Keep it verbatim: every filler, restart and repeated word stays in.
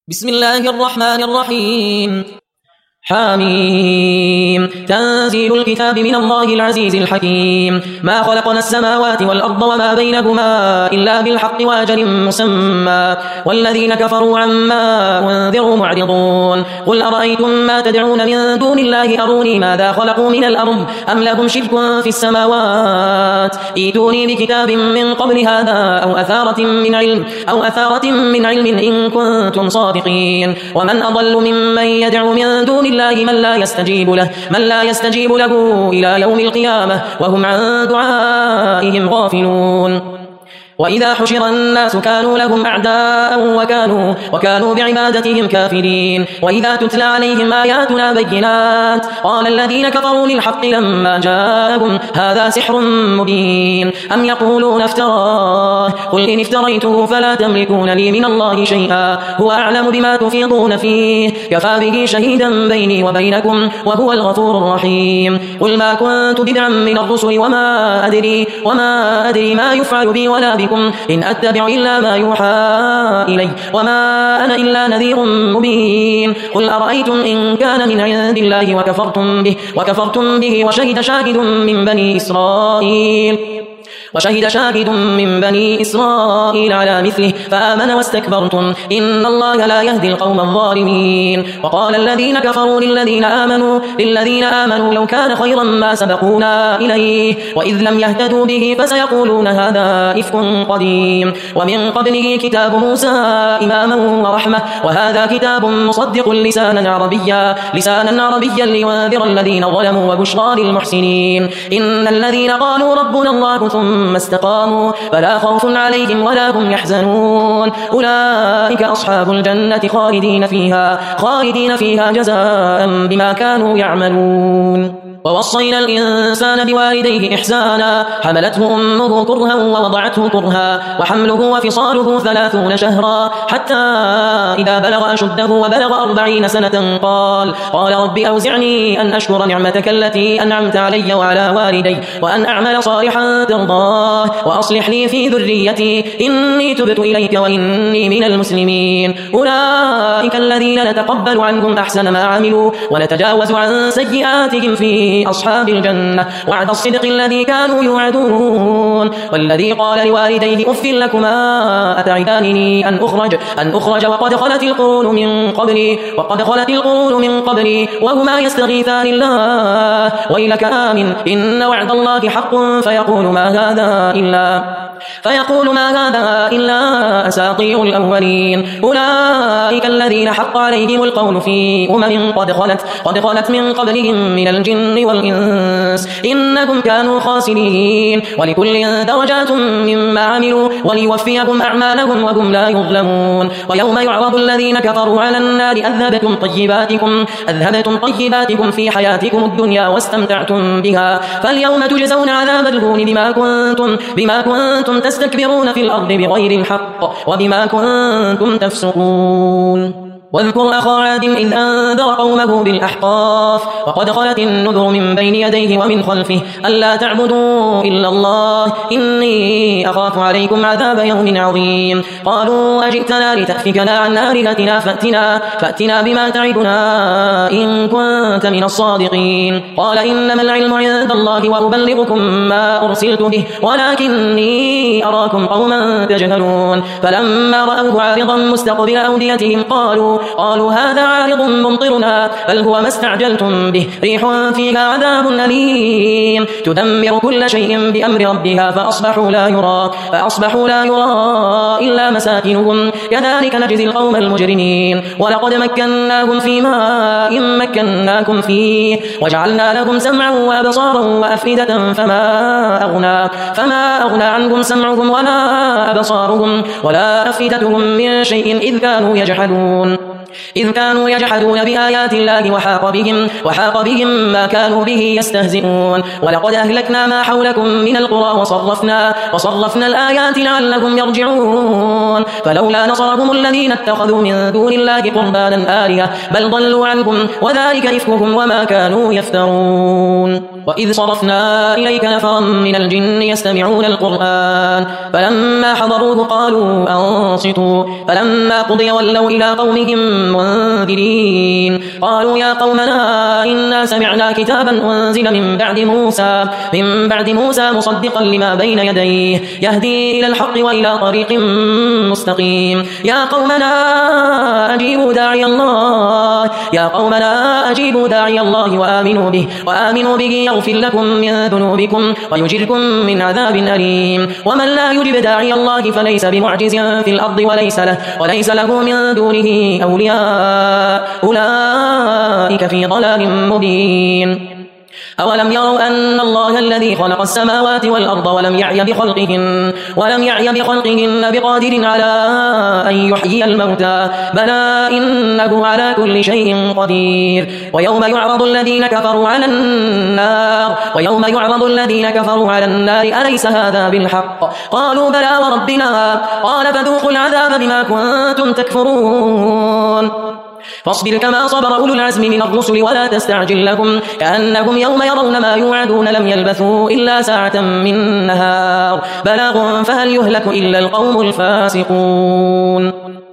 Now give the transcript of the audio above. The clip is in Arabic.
بسم الله الرحمن الرحيم حاميم تنزيل الكتاب من الله العزيز الحكيم ما خلقنا السماوات والأرض وما بينهما إلا بالحق وأجل مسمى والذين كفروا عما أنذروا معرضون قل أرأيتم ما تدعون من دون الله أروني ماذا خلقوا من الأرض أم لهم شرك في السماوات ايتوني بكتاب من قبل هذا أو أثارة من علم أو أثارة من علم إن كنتم صادقين ومن أضل ممن يدعو من دون الله من لا يستجيب له من لا يستجيب له إلى يوم القيامة وهم عن دعائهم غافلون وإذا حشر الناس كانوا لهم أعداء وكانوا, وكانوا بعبادتهم كافرين وإذا تتلى عليهم آياتنا بينات قال الذين كفروا للحق لما جاءهم هذا سحر مبين أم يقولون افتراه قل إن افتريته فلا تملكون لي من الله شيئا هو أعلم بما تفيضون فيه كفى به شهيدا بيني وبينكم وهو الغفور الرحيم قل ما كنت بدعا من الرسل وما أدري, وما أدري ما يفعل بي ولا بي إن أتبع إلا ما يوحى إلي وما أنا إلا نذير مبين قل أرأيتم إن كان من عند الله وكفرتم به, وكفرتم به وشهد شاهد من بني إسرائيل وشهد شاهد من بني إسرائيل على مثله فآمن واستكبرتم إن الله لا يهدي القوم الظالمين وقال الذين كفروا للذين آمنوا للذين آمنوا لو كان خيرا ما سبقونا إليه وإذ لم يهتدوا به فسيقولون هذا إفك قديم ومن قبله كتاب موسى إماما ورحمة وهذا كتاب مصدق لسانا عربيا لسانا عربيا لينذر الذين ظلموا وبشرى للمحسنين إن الذين قالوا ربنا الله ثم ثم استقاموا فلا خوف عليهم ولا هم يحزنون أولئك أصحاب الجنة خالدين فيها خالدين فيها جزاء بما كانوا يعملون ووصينا الإنسان بوالديه إحسانا حملته أمه كرها ووضعته كرها وحمله وفصاله ثلاثون شهرا حتى إذا بلغ أشده وبلغ أربعين سنة قال قال رب أوزعني أن أشكر نعمتك التي أنعمت علي وعلى والدي وأن أعمل صالحا ترضاه وأصلح لي في ذريتي إني تبت إليك وإني من المسلمين أولئك الذين نتقبل عنهم أحسن ما عملوا ونتجاوز عن سيئاتهم في أصحاب الجنة وعد الصدق الذي كانوا يوعدون والذي قال لوالديه أف لكما أتعدانني أن أخرج أن أخرج وقد خلت القرون من قبلي وقد خلت القرون من قبلي وهما يستغيثان الله ويلك آمن إن وعد الله حق فيقول ما هذا إلا فيقول ما هذا إلا أساطير الأولين أولئك الذين حق عليهم القول في أمم قد خلت قد خلت من قبلهم من الجن والإنس إنهم كانوا خاسرين ولكل درجات مما عملوا وليوفيهم أعمالهم وهم لا يظلمون ويوم يعرض الذين كفروا على النار أذهبتم طيباتكم أذهبتم طيباتكم في حياتكم الدنيا واستمتعتم بها فاليوم تجزون عذاب الهون بما كنتم بما كنتم تستكبرون في الأرض بغير الحق وبما كنتم تفسقون واذكر أخا عاد إذ أنذر قومه بالأحقاف وقد خلت النذر من بين يديه ومن خلفه ألا تعبدوا إلا الله إني أخاف عليكم عذاب يوم عظيم قالوا أجئتنا لتأفكنا عن آلهتنا فأتنا, فأتنا بما تعدنا إن كنت من الصادقين قال إنما العلم عند الله وأبلغكم ما أرسلت به ولكني أراكم قوما تجهلون فلما رأوه عارضا مستقبل أوديتهم قالوا قالوا هذا عارض ممطرنا بل هو ما استعجلتم به ريح فيها عذاب أليم تدمر كل شيء بأمر ربها فأصبحوا لا يرى فأصبحوا لا يرى إلا مساكنهم كذلك نجزي القوم المجرمين ولقد مكناهم في ماء مكناكم فيه وجعلنا لهم سمعا وأبصارا وأفئدة فما أغنى فما أغنى عنهم سمعهم ولا أبصارهم ولا أفئدتهم من شيء إذ كانوا يجحدون إذ كانوا يجحدون بآيات الله وحاق بهم, وحاق بهم ما كانوا به يستهزئون ولقد أهلكنا ما حولكم من القرى وصرفنا, وصرفنا الآيات لعلهم يرجعون فلولا نصرهم الذين اتخذوا من دون الله قربانا آلهة بل ضلوا عنهم وذلك إفكهم وما كانوا يفترون وإذ صرفنا إليك نفرا من الجن يستمعون القرآن فلما حضروه قالوا أنصتوا فلما قضي ولوا إلى قومهم منذرين قالوا يا قومنا إنا سمعنا كتابا أنزل من بعد موسى من بعد موسى مصدقا لما بين يديه يهدي إلى الحق وإلى طريق مستقيم يا قومنا أجيبوا داعي الله يا قومنا أجيبوا داعي الله وآمنوا به وآمنوا به يغفر لكم من ذنوبكم ويجركم من عذاب أليم ومن لا يجب داعي الله فليس بمعجز في الأرض وليس له وليس له من دونه أولياء أولئك في ضلال مبين أولم يروا أن الله الذي خلق السماوات والأرض ولم يعي بخلقهن ولم يعي بخلقهن بقادر على أن يحيي الموتى بلى إنه على كل شيء قدير ويوم يعرض الذين كفروا على النار ويوم يعرض الذين كفروا على النار أليس هذا بالحق قالوا بلى وربنا قال فذوقوا العذاب بما كنتم تكفرون فاصبر كما صبر أولو العزم من الرسل ولا تستعجل لهم كأنهم يوم يرون ما يوعدون لم يلبثوا إلا ساعة من نهار بلاغ فهل يهلك إلا القوم الفاسقون.